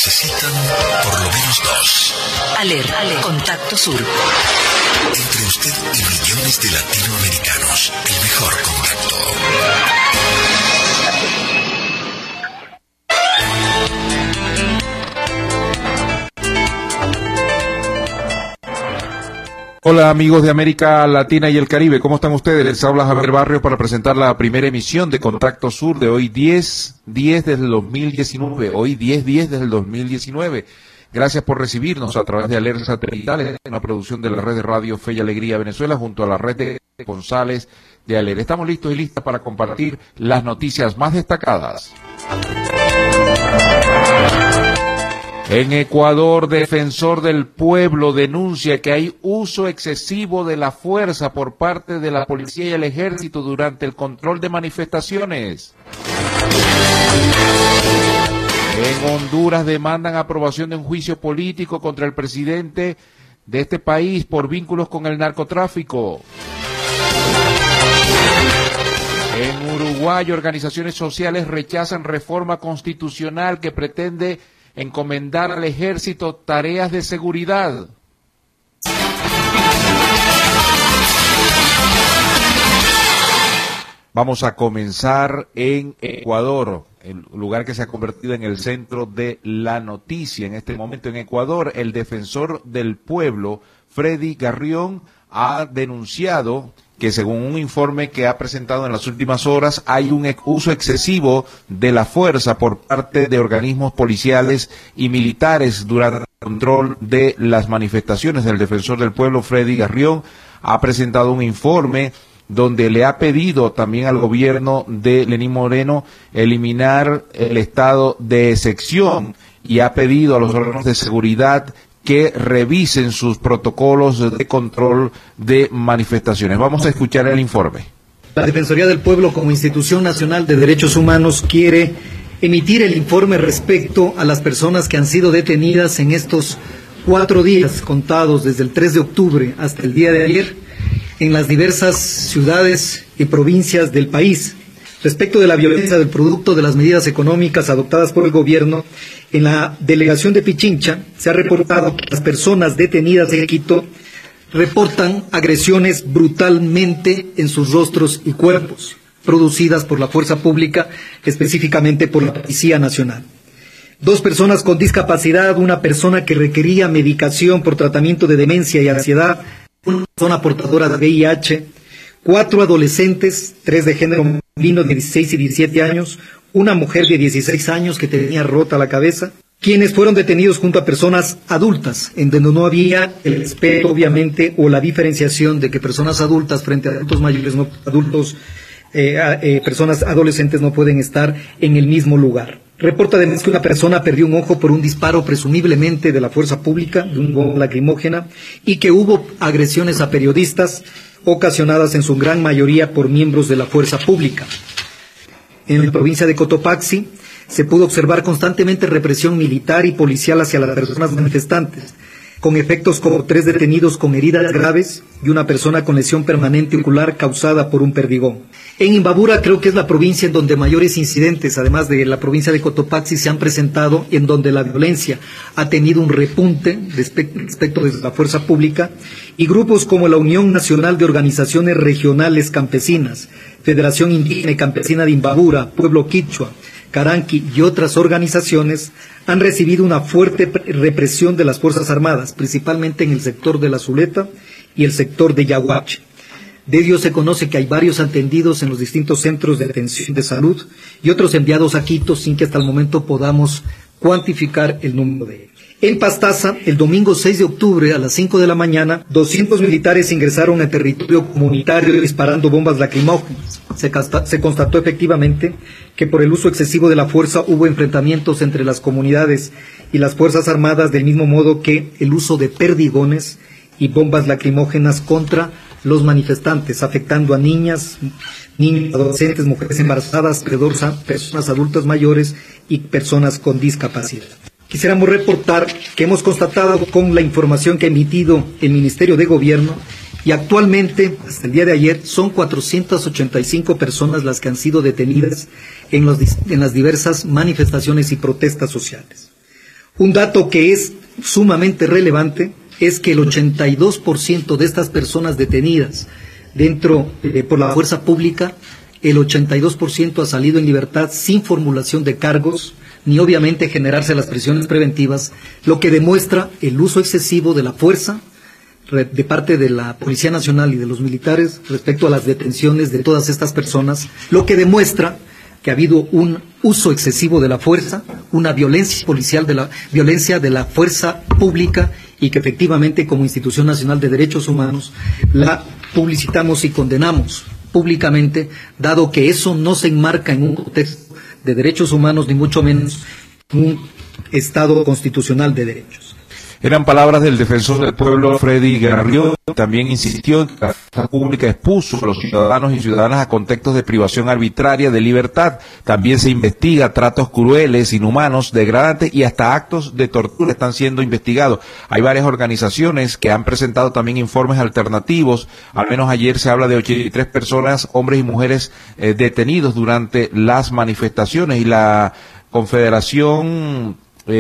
necesitan por lo menos dos. Aler, Contacto Sur. Entre usted y millones de latinoamericanos, el mejor contacto. Hola amigos de América Latina y el Caribe, ¿cómo están ustedes? Les habla Javier Barrios para presentar la primera emisión de Contacto Sur de hoy 10 desde el 2019, hoy 10 desde el 2019. Gracias por recibirnos a través de Aler Satelitales, una producción de la red de radio Fe y Alegría Venezuela junto a la red de González de Aler. Estamos listos y listas para compartir las noticias más destacadas. En Ecuador, defensor del pueblo denuncia que hay uso excesivo de la fuerza por parte de la policía y el ejército durante el control de manifestaciones. En Honduras demandan aprobación de un juicio político contra el presidente de este país por vínculos con el narcotráfico. En Uruguay, organizaciones sociales rechazan reforma constitucional que pretende encomendar al ejército tareas de seguridad. Vamos a comenzar en Ecuador, el lugar que se ha convertido en el centro de la noticia. En este momento en Ecuador, el defensor del pueblo, Freddy Garrión, ha denunciado que según un informe que ha presentado en las últimas horas, hay un uso excesivo de la fuerza por parte de organismos policiales y militares durante el control de las manifestaciones. El defensor del pueblo, Freddy Garrión, ha presentado un informe donde le ha pedido también al gobierno de Lenín Moreno eliminar el estado de excepción y ha pedido a los órganos de seguridad que revisen sus protocolos de control de manifestaciones. Vamos a escuchar el informe. La Defensoría del Pueblo, como institución nacional de derechos humanos, quiere emitir el informe respecto a las personas que han sido detenidas en estos 4 días contados desde el 3 de octubre hasta el día de ayer en las diversas ciudades y provincias del país. Respecto de la violencia del producto de las medidas económicas adoptadas por el gobierno, en la delegación de Pichincha se ha reportado que las personas detenidas en Quito reportan agresiones brutalmente en sus rostros y cuerpos, producidas por la fuerza pública, específicamente por la Policía Nacional. 2 personas con discapacidad, una persona que requería medicación por tratamiento de demencia y ansiedad, una persona portadora de VIH, 4 adolescentes, 3 de género masculino de 16 y 17 años, una mujer de 16 años que tenía rota la cabeza, quienes fueron detenidos junto a personas adultas, en donde no había el respeto, obviamente, o la diferenciación de que personas adultas frente a adultos mayores, personas adolescentes no pueden estar en el mismo lugar. Reporta además que una persona perdió un ojo por un disparo presumiblemente de la fuerza pública, de un bomba lacrimógena, y que hubo agresiones a periodistas ocasionadas en su gran mayoría por miembros de la fuerza pública. En la provincia de Cotopaxi se pudo observar constantemente represión militar y policial hacia las personas manifestantes, con efectos como 3 detenidos con heridas graves y una persona con lesión permanente ocular causada por un perdigón. En Imbabura creo que es la provincia en donde mayores incidentes, además de la provincia de Cotopaxi, se han presentado y en donde la violencia ha tenido un repunte respecto de la fuerza pública, y grupos como la Unión Nacional de Organizaciones Regionales Campesinas, Federación Indígena y Campesina de Imbabura, Pueblo Quichua, Caranqui y otras organizaciones han recibido una fuerte represión de las Fuerzas Armadas, principalmente en el sector de La Zuleta y el sector de Yaguache. De ello se conoce que hay varios atendidos en los distintos centros de atención de salud y otros enviados a Quito sin que hasta el momento podamos cuantificar el número de ellos. En Pastaza, el domingo 6 de octubre a las 5 de la mañana, 200 militares ingresaron al territorio comunitario disparando bombas lacrimógenas. Se constató efectivamente que por el uso excesivo de la fuerza hubo enfrentamientos entre las comunidades y las Fuerzas Armadas, del mismo modo que el uso de perdigones y bombas lacrimógenas contra los manifestantes, afectando a niñas, niños, adolescentes, mujeres embarazadas, personas adultas mayores y personas con discapacidad. Quisiéramos reportar que hemos constatado con la información que ha emitido el Ministerio de Gobierno y actualmente, hasta el día de ayer, son 485 personas las que han sido detenidas en las diversas manifestaciones y protestas sociales. Un dato que es sumamente relevante es que el 82% de estas personas detenidas por la fuerza pública, el 82% ha salido en libertad sin formulación de cargos, ni obviamente generarse las prisiones preventivas, lo que demuestra el uso excesivo de la fuerza de parte de la Policía Nacional y de los militares respecto a las detenciones de todas estas personas, lo que demuestra que ha habido un uso excesivo de la fuerza, una violencia policial, violencia de la fuerza pública, y que efectivamente como Institución Nacional de Derechos Humanos la publicitamos y condenamos públicamente, dado que eso no se enmarca en un contexto de derechos humanos, ni mucho menos un Estado constitucional de derechos. Eran palabras del defensor del pueblo, Freddy Garrión. También insistió en que la fuerza pública expuso a los ciudadanos y ciudadanas a contextos de privación arbitraria de libertad. También se investiga tratos crueles, inhumanos, degradantes y hasta actos de tortura están siendo investigados. Hay varias organizaciones que han presentado también informes alternativos. Al menos ayer se habla de 83 personas, hombres y mujeres, detenidos durante las manifestaciones, y la Confederación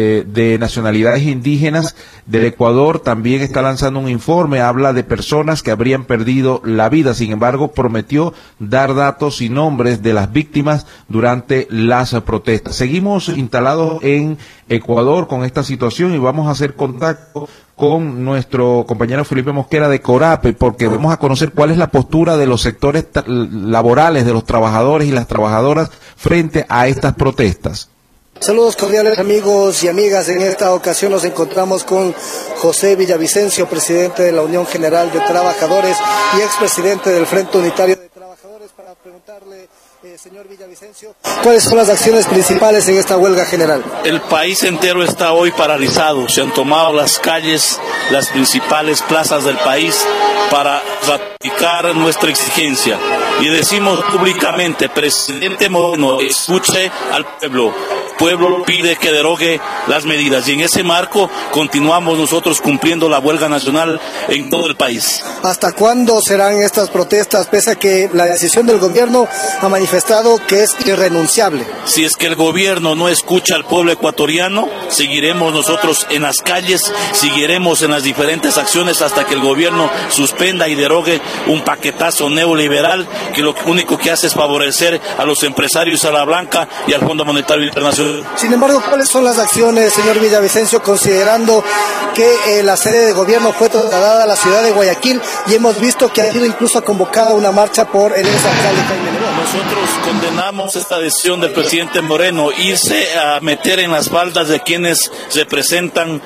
de Nacionalidades Indígenas del Ecuador también está lanzando un informe, habla de personas que habrían perdido la vida. Sin embargo, prometió dar datos y nombres de las víctimas durante las protestas. Seguimos instalados en Ecuador con esta situación y vamos a hacer contacto con nuestro compañero Felipe Mosquera de Corape, porque vamos a conocer cuál es la postura de los sectores laborales, de los trabajadores y las trabajadoras frente a estas protestas. Saludos cordiales amigos y amigas. En esta ocasión nos encontramos con José Villavicencio, presidente de la Unión General de Trabajadores y expresidente del Frente Unitario de Trabajadores, para preguntarle, señor Villavicencio, ¿cuáles son las acciones principales en esta huelga general? El país entero está hoy paralizado. Se han tomado las calles, las principales plazas del país para ratificar nuestra exigencia. Y decimos públicamente, presidente Moreno, escuche al pueblo. El pueblo pide que derogue las medidas, y en ese marco continuamos nosotros cumpliendo la huelga nacional en todo el país. ¿Hasta cuándo serán estas protestas, pese a que la decisión del gobierno ha manifestado que es irrenunciable? Si es que el gobierno no escucha al pueblo ecuatoriano, seguiremos nosotros en las calles, seguiremos en las diferentes acciones hasta que el gobierno suspenda y derogue un paquetazo neoliberal que lo único que hace es favorecer a los empresarios, a la Blanca y al Fondo Monetario Internacional. Sin embargo, ¿cuáles son las acciones, señor Villavicencio, considerando que la sede de gobierno fue trasladada a la ciudad de Guayaquil y hemos visto que ha sido incluso convocada una marcha por el exalcalde Jaime León? Nosotros condenamos esta decisión del presidente Moreno, irse a meter en las faldas de quienes representan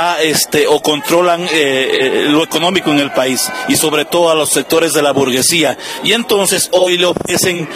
o controlan lo económico en el país, y sobre todo a los sectores de la burguesía. Y entonces hoy le ofrecen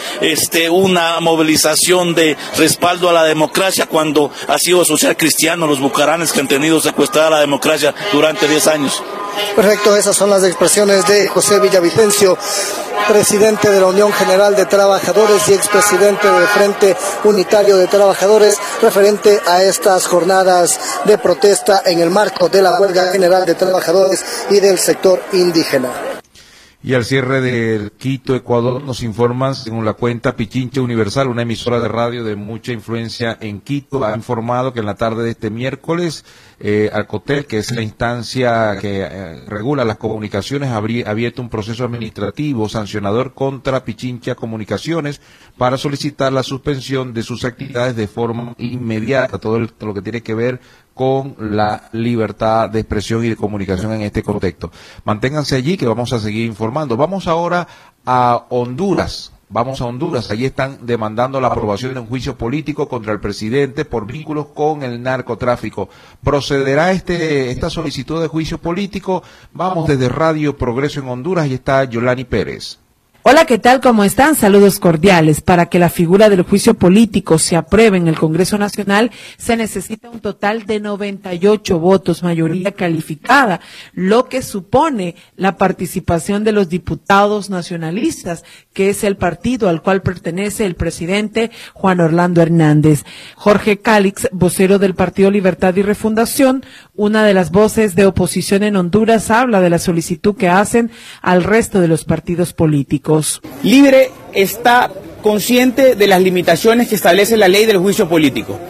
una movilización de respaldo a la democracia, cuando ha sido social cristiano los bucaranes que han tenido secuestrada la democracia durante 10 años. Perfecto, esas son las expresiones de José Villavicencio, presidente de la Unión General de Trabajadores y expresidente del Frente Unitario de Trabajadores, referente a estas jornadas de protesta en el marco de la Huelga General de Trabajadores y del sector indígena. Y al cierre del Quito, Ecuador, nos informan, según la cuenta Pichincha Universal, una emisora de radio de mucha influencia en Quito, ha informado que en la tarde de este miércoles, Alcotel, que es la instancia que regula las comunicaciones, habría abierto un proceso administrativo sancionador contra Pichincha Comunicaciones para solicitar la suspensión de sus actividades de forma inmediata, todo lo que tiene que ver con la libertad de expresión y de comunicación en este contexto. Manténganse allí que vamos a seguir informando. Vamos ahora a Honduras. Allí están demandando la aprobación de un juicio político contra el presidente por vínculos con el narcotráfico. ¿Procederá esta solicitud de juicio político? Vamos desde Radio Progreso en Honduras y está Yolani Pérez. Hola, ¿qué tal? ¿Cómo están? Saludos cordiales. Para que la figura del juicio político se apruebe en el Congreso Nacional, se necesita un total de 98 votos, mayoría calificada, lo que supone la participación de los diputados nacionalistas, que es el partido al cual pertenece el presidente Juan Orlando Hernández. Jorge Cálix, vocero del Partido Libertad y Refundación, una de las voces de oposición en Honduras, habla de la solicitud que hacen al resto de los partidos políticos. Libre está consciente de las limitaciones que establece la ley del juicio político.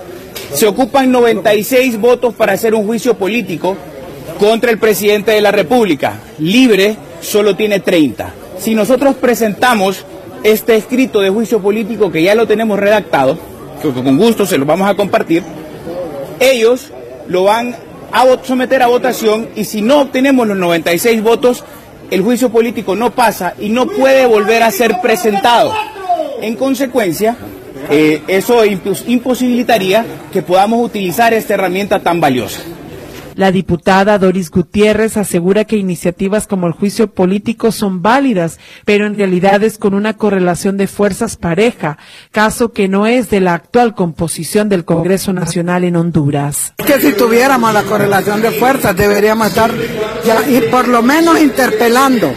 Se ocupan 96 votos para hacer un juicio político contra el presidente de la República. Libre solo tiene 30. Si nosotros presentamos este escrito de juicio político, que ya lo tenemos redactado, que con gusto se lo vamos a compartir, ellos lo van a someter a votación, y si no obtenemos los 96 votos, el juicio político no pasa y no puede volver a ser presentado. En consecuencia, eso imposibilitaría que podamos utilizar esta herramienta tan valiosa. La diputada Doris Gutiérrez asegura que iniciativas como el juicio político son válidas, pero en realidad es con una correlación de fuerzas pareja, caso que no es de la actual composición del Congreso Nacional en Honduras. Que si tuviéramos la correlación de fuerzas deberíamos estar ya, y por lo menos interpelando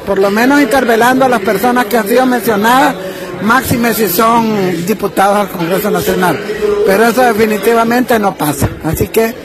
a las personas que han sido mencionadas, máxime si son diputados al Congreso Nacional, pero eso definitivamente no pasa, así que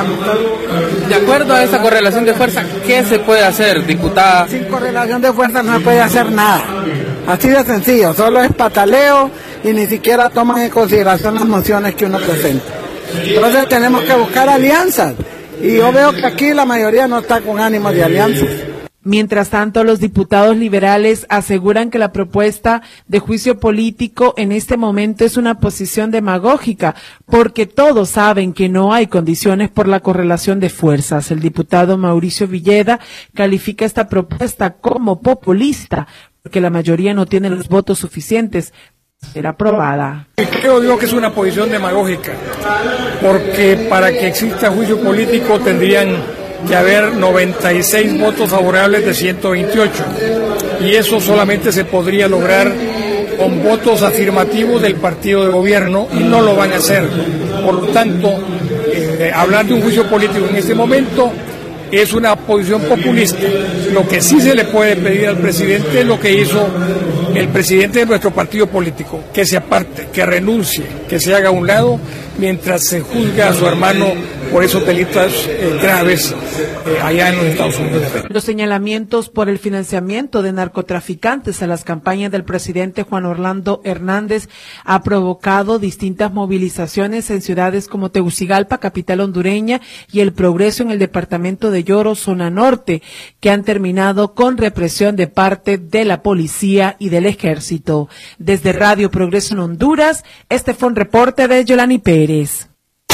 de acuerdo a esa correlación de fuerza, ¿qué se puede hacer, diputada? Sin correlación de fuerza no se puede hacer nada, así de sencillo, solo es pataleo y ni siquiera toman en consideración las mociones que uno presenta. Entonces tenemos que buscar alianzas, y yo veo que aquí la mayoría no está con ánimo de alianzas. Mientras tanto, los diputados liberales aseguran que la propuesta de juicio político en este momento es una posición demagógica, porque todos saben que no hay condiciones por la correlación de fuerzas. El diputado Mauricio Villeda califica esta propuesta como populista, porque la mayoría no tiene los votos suficientes para ser aprobada. Creo yo que es una posición demagógica, porque para que exista juicio político tendrían que haber 96 votos favorables de 128, y eso solamente se podría lograr con votos afirmativos del partido de gobierno, y no lo van a hacer. Por lo tanto, hablar de un juicio político en este momento es una posición populista. Lo que sí se le puede pedir al presidente es lo que hizo el presidente de nuestro partido político, que se aparte, que renuncie, que se haga a un lado mientras se juzga a su hermano por esos delitos graves allá en los Estados Unidos. Los señalamientos por el financiamiento de narcotraficantes a las campañas del presidente Juan Orlando Hernández ha provocado distintas movilizaciones en ciudades como Tegucigalpa, capital hondureña, y El Progreso en el departamento de Lloro, zona norte, que han terminado con represión de parte de la policía y del ejército. Desde Radio Progreso en Honduras, este fue un reporte de Yolani Pérez.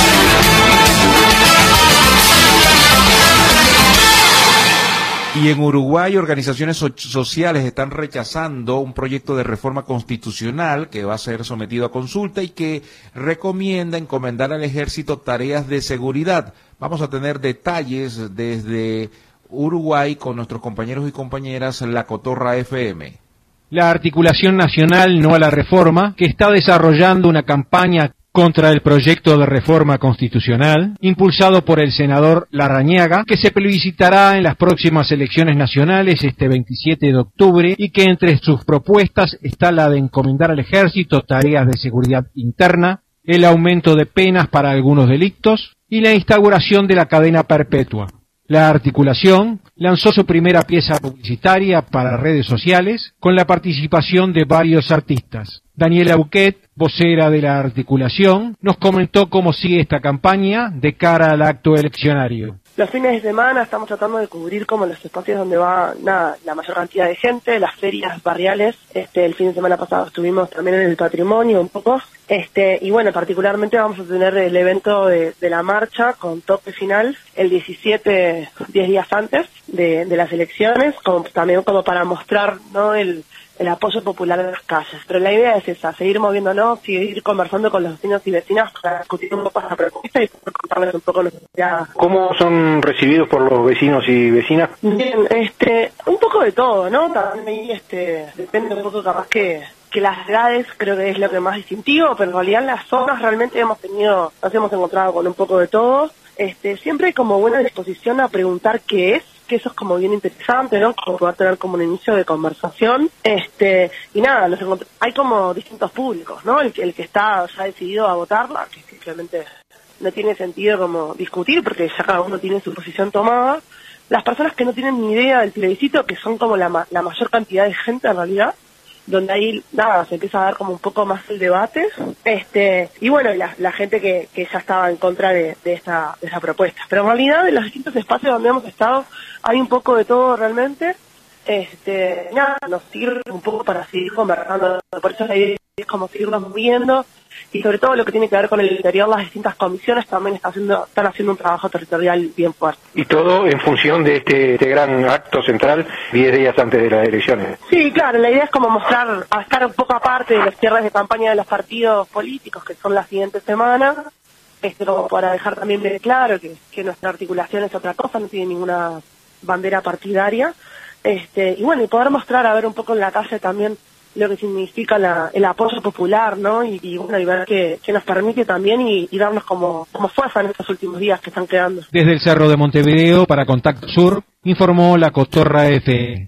Y en Uruguay, organizaciones sociales están rechazando un proyecto de reforma constitucional que va a ser sometido a consulta y que recomienda encomendar al ejército tareas de seguridad. Vamos a tener detalles desde Uruguay con nuestros compañeros y compañeras La Cotorra FM. La Articulación Nacional No a la Reforma, que está desarrollando una campaña contra el proyecto de reforma constitucional, impulsado por el senador Larrañaga, que se plebiscitará en las próximas elecciones nacionales este 27 de octubre, y que entre sus propuestas está la de encomendar al ejército tareas de seguridad interna, el aumento de penas para algunos delitos y la instauración de la cadena perpetua. La articulación lanzó su primera pieza publicitaria para redes sociales con la participación de varios artistas. Daniela Buquet, vocera de la articulación, nos comentó cómo sigue esta campaña de cara al acto eleccionario. Los fines de semana estamos tratando de cubrir como los espacios donde va la mayor cantidad de gente, las ferias barriales. El fin de semana pasado estuvimos también en el Patrimonio un poco. Y bueno, particularmente vamos a tener el evento de la marcha con toque final el 17, 10 días antes de las elecciones, también como para mostrar, ¿no?, el apoyo popular en las calles. Pero la idea es esa, seguir moviéndonos, seguir conversando con los vecinos y vecinas para discutir un poco la propuesta y contarles un poco lo que ya. ¿Cómo son recibidos por los vecinos y vecinas? Bien, un poco de todo, ¿no? También ahí depende un poco, capaz que las edades creo que es lo que más distintivo, pero en realidad en las zonas realmente nos hemos encontrado con un popoco de todo. Siempre hay como buena disposición a preguntar qué es, que eso es como bien interesante, ¿no? Como poder tener como un inicio de conversación. Y nada, hay como distintos públicos, ¿no? El que está ya decidido a votarla, que simplemente no tiene sentido como discutir porque ya cada uno tiene su posición tomada. Las personas que no tienen ni idea del plebiscito, que son como la mayor cantidad de gente en realidad, donde ahí, nada, se empieza a dar como un poco más el debate, y bueno, la gente que ya estaba en contra de esa propuesta. Pero en realidad, en los distintos espacios donde hemos estado, hay un poco de todo realmente, nada, nos sirve un poco para seguir conversando, por eso la idea es como seguirnos viendo, y sobre todo lo que tiene que ver con el interior, las distintas comisiones también están haciendo un trabajo territorial bien fuerte. Y todo en función de este gran acto central 10 días antes de las elecciones. Sí, claro, la idea es como mostrar, a estar un poco aparte de los cierres de campaña de los partidos políticos, que son la siguiente semana, como para dejar también bien claro que nuestra articulación es otra cosa, no tiene ninguna bandera partidaria, y bueno, y poder mostrar, a ver un poco en la calle también lo que significa el apoyo popular, ¿no? Y bueno, y ver que nos permite también y darnos como fuerza en estos últimos días que están quedando. Desde el Cerro de Montevideo, para Contacto Sur, informó la Cotorra F.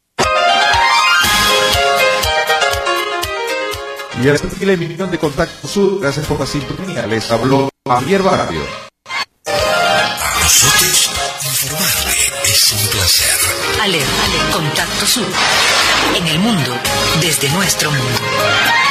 Y hasta aquí la emisión de Contacto Sur. Gracias por la sintonía. Les habló Javier Barrio. Para nosotros, informarle es un placer. Ale, Contacto Sur. En el mundo, desde nuestro mundo.